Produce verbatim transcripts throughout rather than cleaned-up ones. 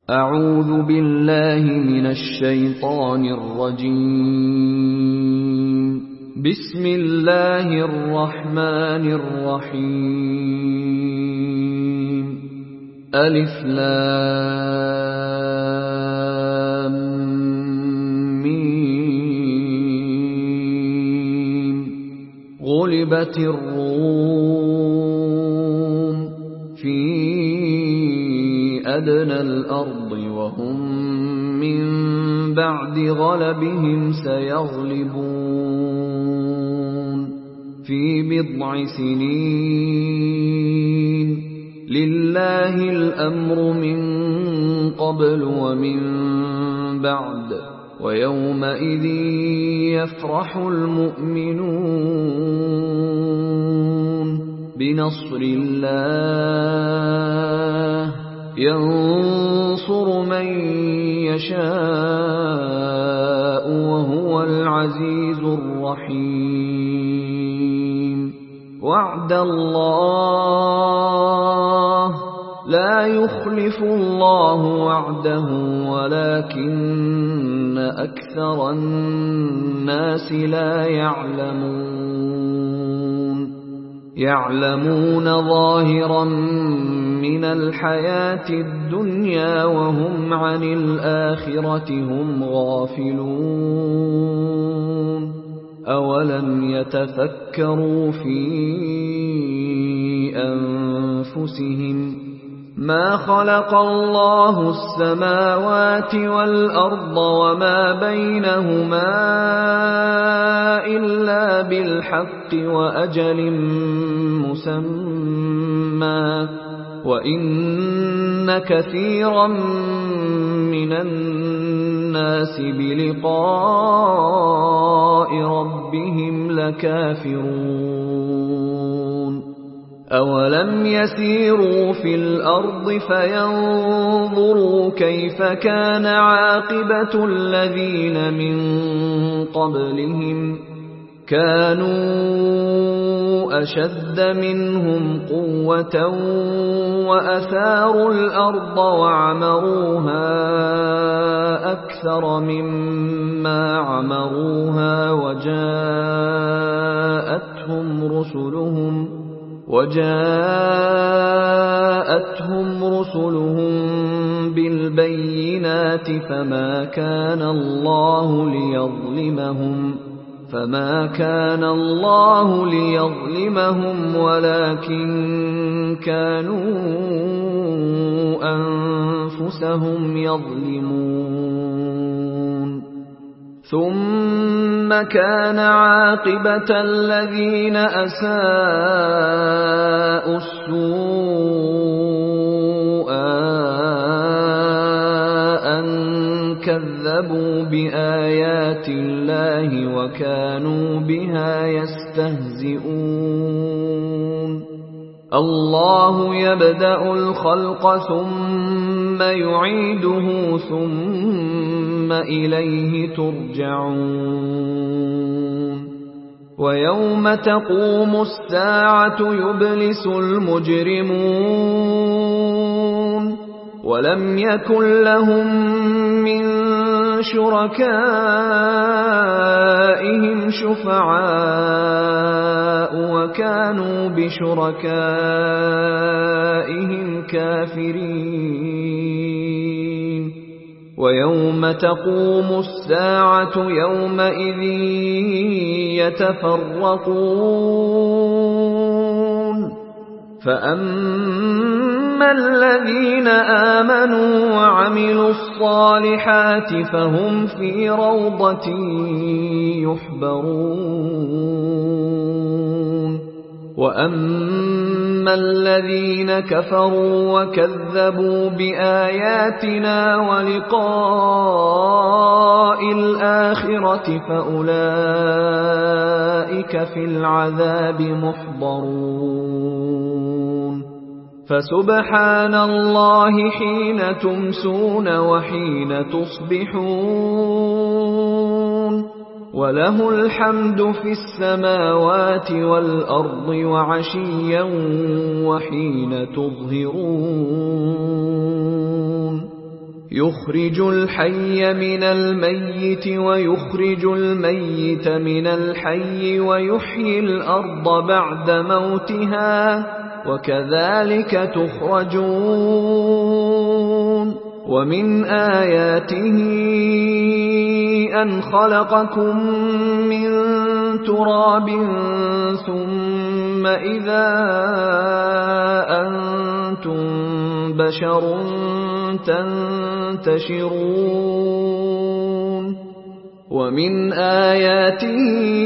أعوذ بالله من الشيطان الرجيم. بسم الله الرحمن الرحيم. ألف لام ميم. غلبت الروم في أدنى الأرض وهم من بعد غلبهم سيغلبون في بضع سنين. لله الأمر من قبل ومن بعد ويومئذ يفرح المؤمنون بنصر الله ينصر من يشاء وهو العزيز الرحيم. وعد الله لا يخلف الله وعده ولكن أكثر الناس لا يعلمون. يعلمون ظاهرا من الحياة الدنيا وهم عن الآخرة هم غافلون. أولم يتفكروا في أنفسهم ما خلق الله السماوات والأرض وما بينهما إلا بالحق وأجل مسمى وإن كثيرا من الناس بلقاء ربهم لكافرون. أولم يسيروا في الأرض فينظروا كيف كان عاقبة الذين من قبلهم كانوا أشد منهم قوة وأثاروا الأرض وعمروها أكثر مما عمروها وجاءتهم رسلهم وجاءتهم رسلهم بالبينات فما كان الله ليظلمهم فما كان الله ليظلمهم ولكن كانوا أنفسهم يظلمون. ثم كان عاقبة الذين أساءوا السوء أن كذبوا بآيات الله وكانوا بها يستهزئون. الله يبدأ الخلق ثم يعيده ثم إليه ترجعون. ويوم تقوم الساعة يبلس المجرمون ولم يكن لهم من شركائهم شفعاء وكانوا بشركائهم كافرين. ويوم تقوم الساعة يومئذ يتفرقون. فأما الذين آمنوا وعملوا الصالحات فهم في روضة يحبرون. وأما الذين كفروا وكذبوا بآياتنا ولقاء الآخرة فأولئك في العذاب محضرون. فسبحان الله حين تمسون وحين تصبحون وله الحمد في السماوات والأرض وعشيا وحين تظهرون يخرج الحي من الميت ويخرج الميت من الحي ويحيي الأرض بعد موتها وكذلك تخرجون ومن آياته أن خلقكم من تراب ثم إذا أنتم بشر تنتشرون ومن آياته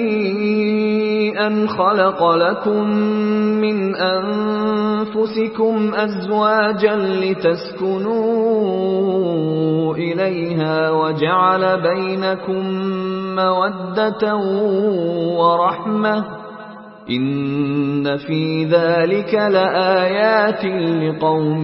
أن خلق لكم من أنفسكم أزواجا لتسكنوا إليها وجعل بينكم مودة ورحمة إن في ذلك لآيات لقوم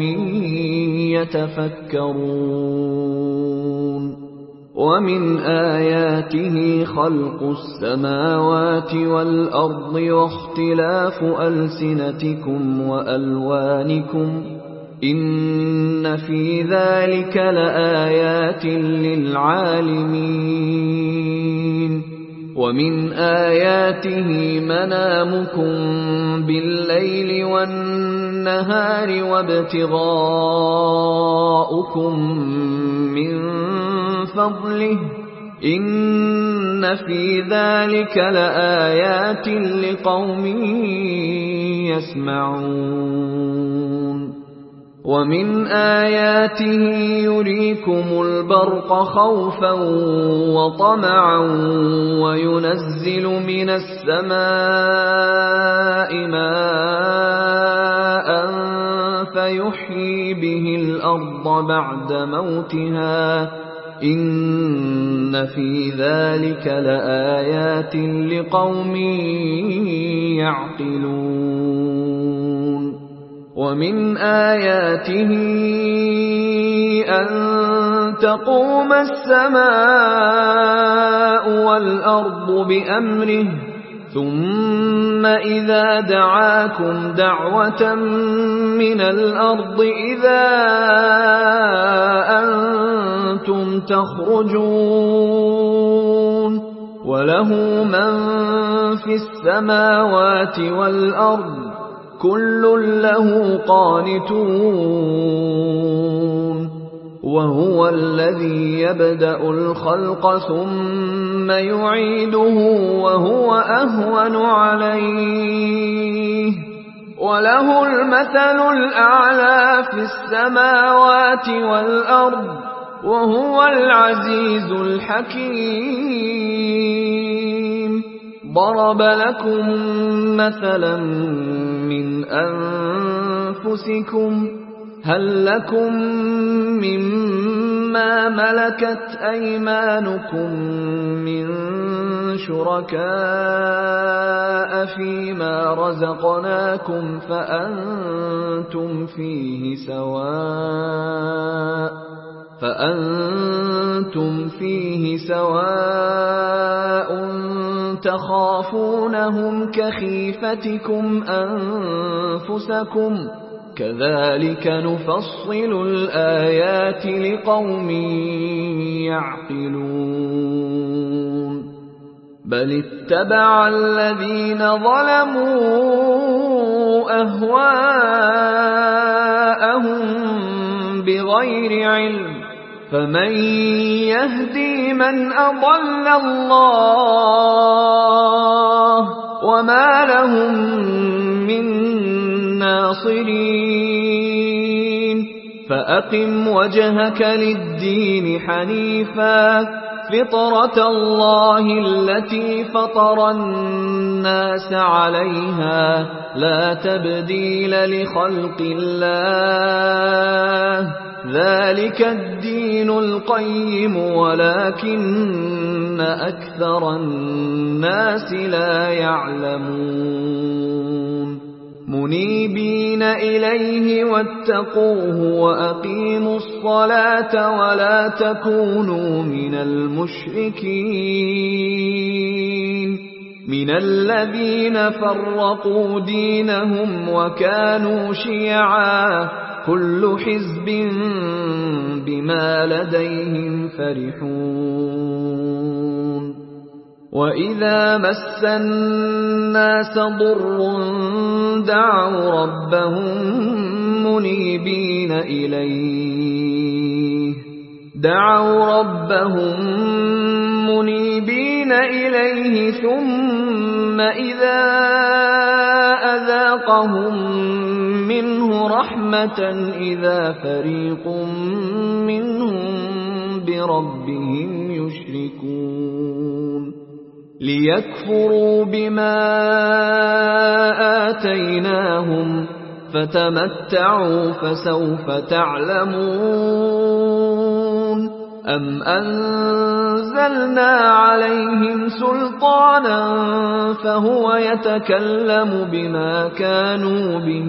يتفكرون ومن آياته خلق السماوات والأرض واختلاف ألسنتكم وألوانكم إن في ذلك لآيات للعالمين ومن آياته منامكم بالليل والنهار وابتغاؤكم من فضله إن في ذلك لآيات لقوم يسمعون ومن آياته يريكم البرق خوفا وطمعا وينزل من السماء ماء فيحيي به الأرض بعد موتها إن في ذلك لآيات لقوم يعقلون ومن آياته أن تقوم السماء والأرض بأمره ثم إذا دعاكم دعوة من الأرض إذا أنتم تخرجون وله من في السماوات والأرض كل له قانتون وهو الذي يبدأ الخلق ثم يعيده وهو أهون عليه وله المثل الأعلى في السماوات والأرض وهو العزيز الحكيم ضرب لكم مثلا من أنفسكم هل لكم مما ملكت أيمانكم من شركاء فيما رزقناكم فأنتم فيه سواء فأنتم فيه سواء تخافونهم كخيفتكم أنفسكم كذلك نفصل الآيات لقوم يعقلون بل اتبع الذين ظلموا أهواءهم بغير علم فمن يهدي من أضل الله وما لهم من ناصرين فأقم وجهك للدين حنيفا فطرة الله التي فطر الناس عليها لا تبديل لخلق الله ذلك الدين القيم ولكن أكثر الناس لا يعلمون منيبين إليه واتقوه وأقيموا الصلاة ولا تكونوا من المشركين من الذين فرقوا دينهم وكانوا شيعا كل حزب بما بما لديهم فرحون وإذا مس الناس ضر دعوا ربهم منيبين إليه دعوا ربهم منيبين إليه ثم إذا أذاقهم منه رحمة إذا فريق منهم بربهم يشركون ليكفروا بما آتيناهم فتمتعوا فسوف تعلمون أم أنزلنا عليهم سلطانا فهو يتكلم بما كانوا به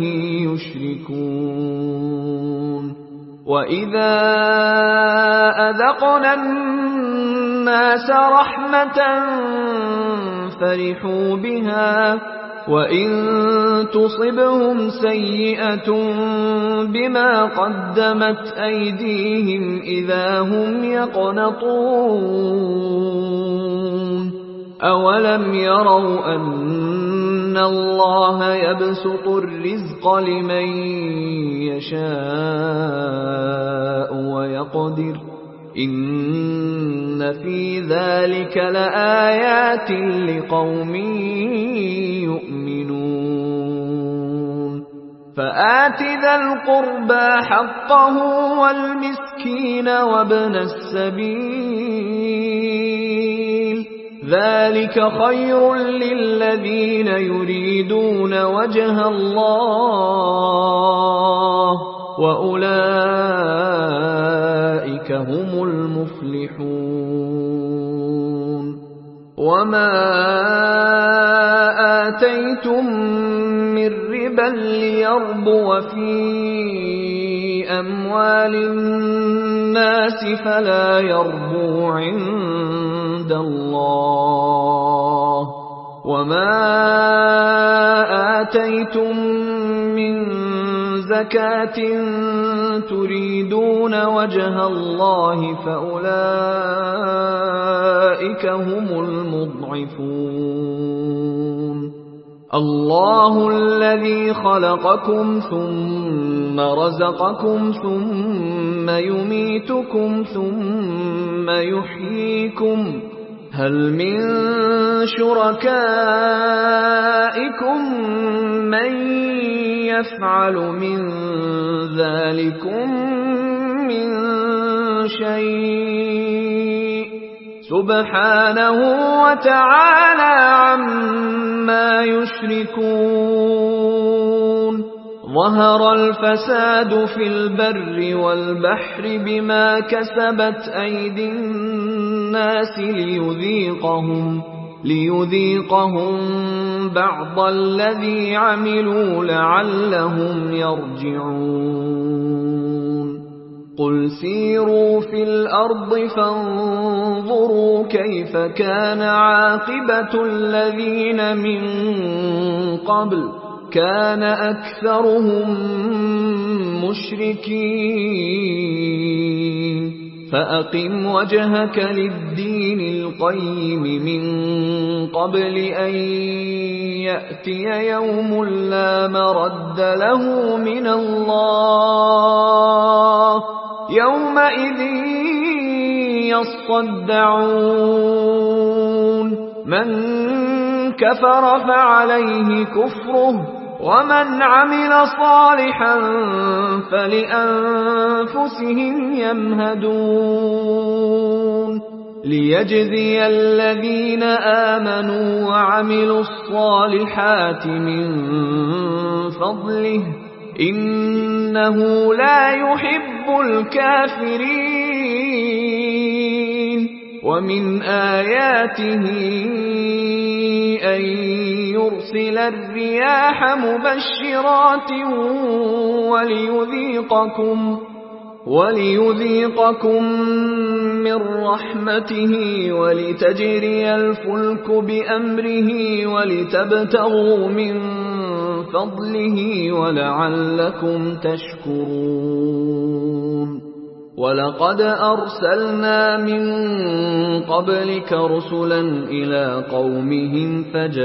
يشركون وإذا أذقنا الناس رحمة فرحوا بها وإن تصبهم سيئة بما قدمت أيديهم إذا هم يقنطون أولم يروا أن الله يبسط الرزق لمن يشاء ويقدر إن في ذلك لآيات لقوم يؤمنون فآت ذا القربى حقه والمسكين وابن السبيل ذلك خير للذين يريدون وجه الله وأولئك هم المفلحون وما آتيتم من ربا ليربو في أموال الناس فلا يربو عند الله وما آتيتم من زكاة تريدون وجه الله فأولئك هم المضعفون الله الذي خلقكم ثم رزقكم ثم يميتكم ثم يحييكم هل من شركائكم من يفعل من ذلكم من شيء سبحانه وتعالى عما يشركون ظهر الفساد في البر والبحر بما كسبت أيدي الناس ليذيقهم ليذيقهم بعض الذي عملوا لعلهم يرجعون قل سيروا في الأرض فانظروا كيف كان عاقبة الذين من قبل كان أكثرهم مشركين فأقم وجهك للدين القيم من قبل أن يأتي يوم لا مرد له من الله يومئذ يصدعون من كفر فعليه كفره ومن عمل صالحا فلأنفسهم يمهدون ليجزي الذين آمنوا وعملوا الصالحات من فضله إنه لا يحب الكافرين ومن آياته أن يرسل الرياح مبشرات وليذيقكم وليذيقكم من رحمته ولتجري الفلك بأمره ولتبتغوا من فضله ولعلكم تشكرون وَلَقَدْ أَرْسَلْنَا مِن قَبْلِكَ رُسُلًا إِلَىٰ قَوْمِهِمْ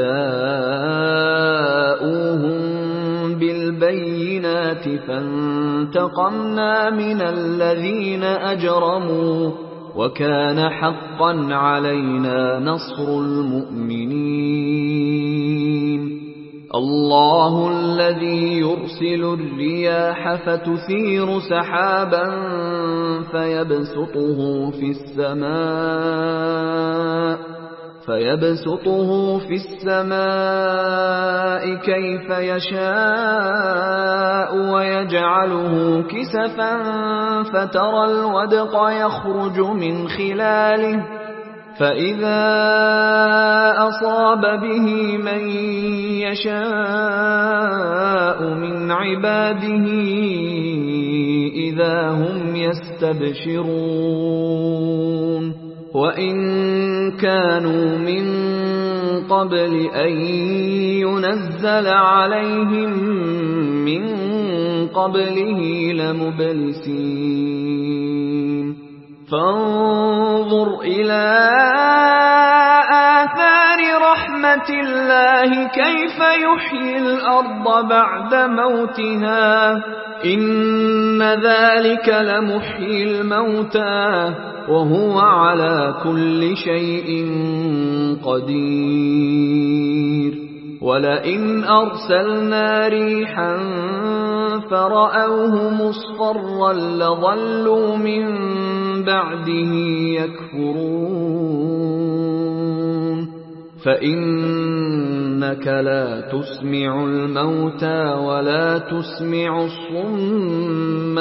فَجَاءُوهُم بِالْبَيِّنَاتِ فَانتَقَمْنَا مِنَ الَّذِينَ أَجْرَمُوا وَكَانَ حَقًّا عَلَيْنَا نَصْرُ الْمُؤْمِنِينَ اللَّهُ الَّذِي يُرْسِلُ الرِّيَاحَ فَتُثِيرُ سَحَابًا فَيَبْسُطُهُ فِي السَّمَاءِ فَيَبْسُطُهُ فِي السَّمَاءِ كَيْفَ يَشَاءُ وَيَجْعَلُهُ كِسَفًا فَتَرَى الْوَدْقَ يَخْرُجُ مِنْ خِلَالِهِ فَإِذَا أَصَابَ بِهِ مَن يَشَاءُ مِنْ عِبَادِهِ إِذَا هُمْ يَسْتَبْشِرُونَ وَإِن كَانُوا مِن قَبْلِ أَن يُنَزَّلَ عَلَيْهِم مِّن قَبْلِهِ لَمُبْلِسِينَ فانظُرْ إِلَىٰ آثَارِ رَحْمَةِ اللَّهِ كَيْفَ يُحْيِي الْأَرْضَ بَعْدَ مَوْتِهَا إِنَّ ذَلِكَ لَمُحْيِي الْمَوْتَىٰ وَهُوَ عَلَىٰ كُلِّ شَيْءٍ قَدِيرٌ وَلَئِنْ أَرْسَلْنَا رِيحًا فَرَأَوْهُ مُصْفَرًّا لَّظَلُّوا مِن بَعْدِهِ يَكْفُرُونَ فَإِنَّكَ لَا تُسْمِعُ الْمَوْتَىٰ وَلَا تُسْمِعُ الصُّمَّ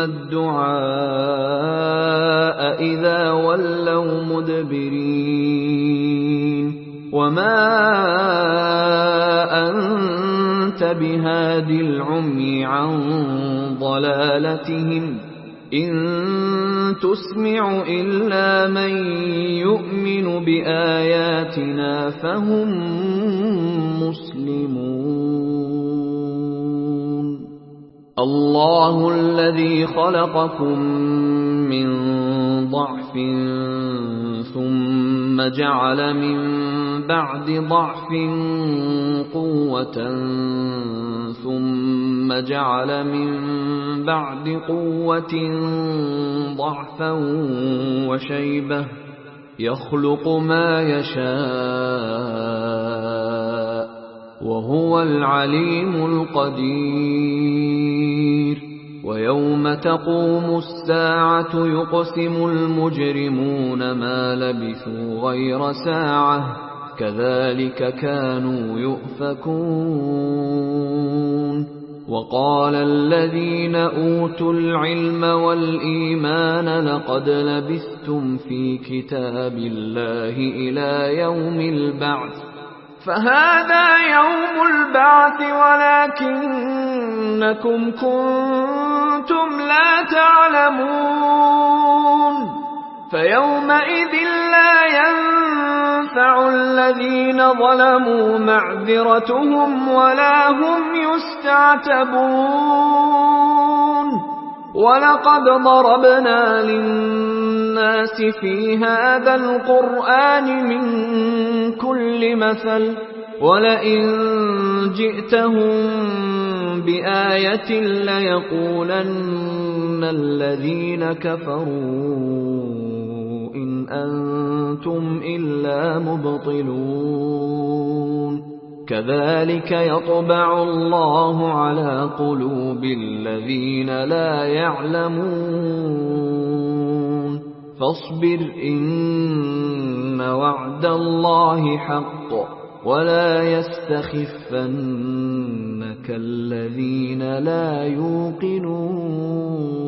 الدُّعَاءَ إِذَا وَلَّوْا مُدْبِرِينَ وَمَا أَنتَ بِهَادِ الْعُمْيِ عَن ضَلَالَتِهِمْ إِن تُسْمِعُ إِلَّا مَن يُؤْمِنُ بِآيَاتِنَا فَهُم مُّسْلِمُونَ اللَّهُ الَّذِي خَلَقَكُم مِّن ضَعْفٍ ثُمَّ جَعَلَ مِن بَعْدِ ضَعْفٍ قُوَّةً ثُمَّ جَعَلَ مِن بَعْدِ قُوَّةٍ ضَعْفًا وَشَيْبَةً يَخْلُقُ مَا يَشَاءُ وَهُوَ الْعَلِيمُ الْقَدِيرُ وَيَوْمَ تَقُومُ السَّاعَةُ يُقْسِمُ الْمُجْرِمُونَ مَا لَبِثُوا غَيْرَ سَاعَةٍ كَذَلِكَ كَانُوا يُؤْفَكُونَ وَقَالَ الَّذِينَ أُوتُوا الْعِلْمَ وَالْإِيمَانَ لَقَدْ لَبِثْتُمْ فِي كِتَابِ اللَّهِ إِلَىٰ يَوْمِ الْبَعْثِ فَهَٰذَا يَوْمُ الْبَعْثِ وَلَٰكِنَّكُمْ كُنتُمْ لَا تَعْلَمُونَ فَيَوْمَئِذٍ لَّا يَنفَعُ الَّذِينَ ظَلَمُوا مَعْذِرَتُهُمْ وَلَا هُمْ يُسْتَعْتَبُونَ وَلَقَدْ ضَرَبْنَا لِلنَّاسِ فِي هَٰذَا الْقُرْآنِ مِن كُلِّ مَثَلٍ وَلَئِن جِئْتَهُم بِآيَةٍ لَّيَقُولَنَّ الَّذِينَ كَفَرُوا إِنْ أَنتُمْ إِلَّا مُبْطِلُونَ كَذَلِكَ يَطْبَعُ اللَّهُ عَلَىٰ قُلُوبِ الَّذِينَ لَا يَعْلَمُونَ فَاصْبِرْ إِنَّ وَعْدَ اللَّهِ حَقٌّ وَلَا يَسْتَخِفَّنَّكَ الَّذِينَ لَا يُوقِنُونَ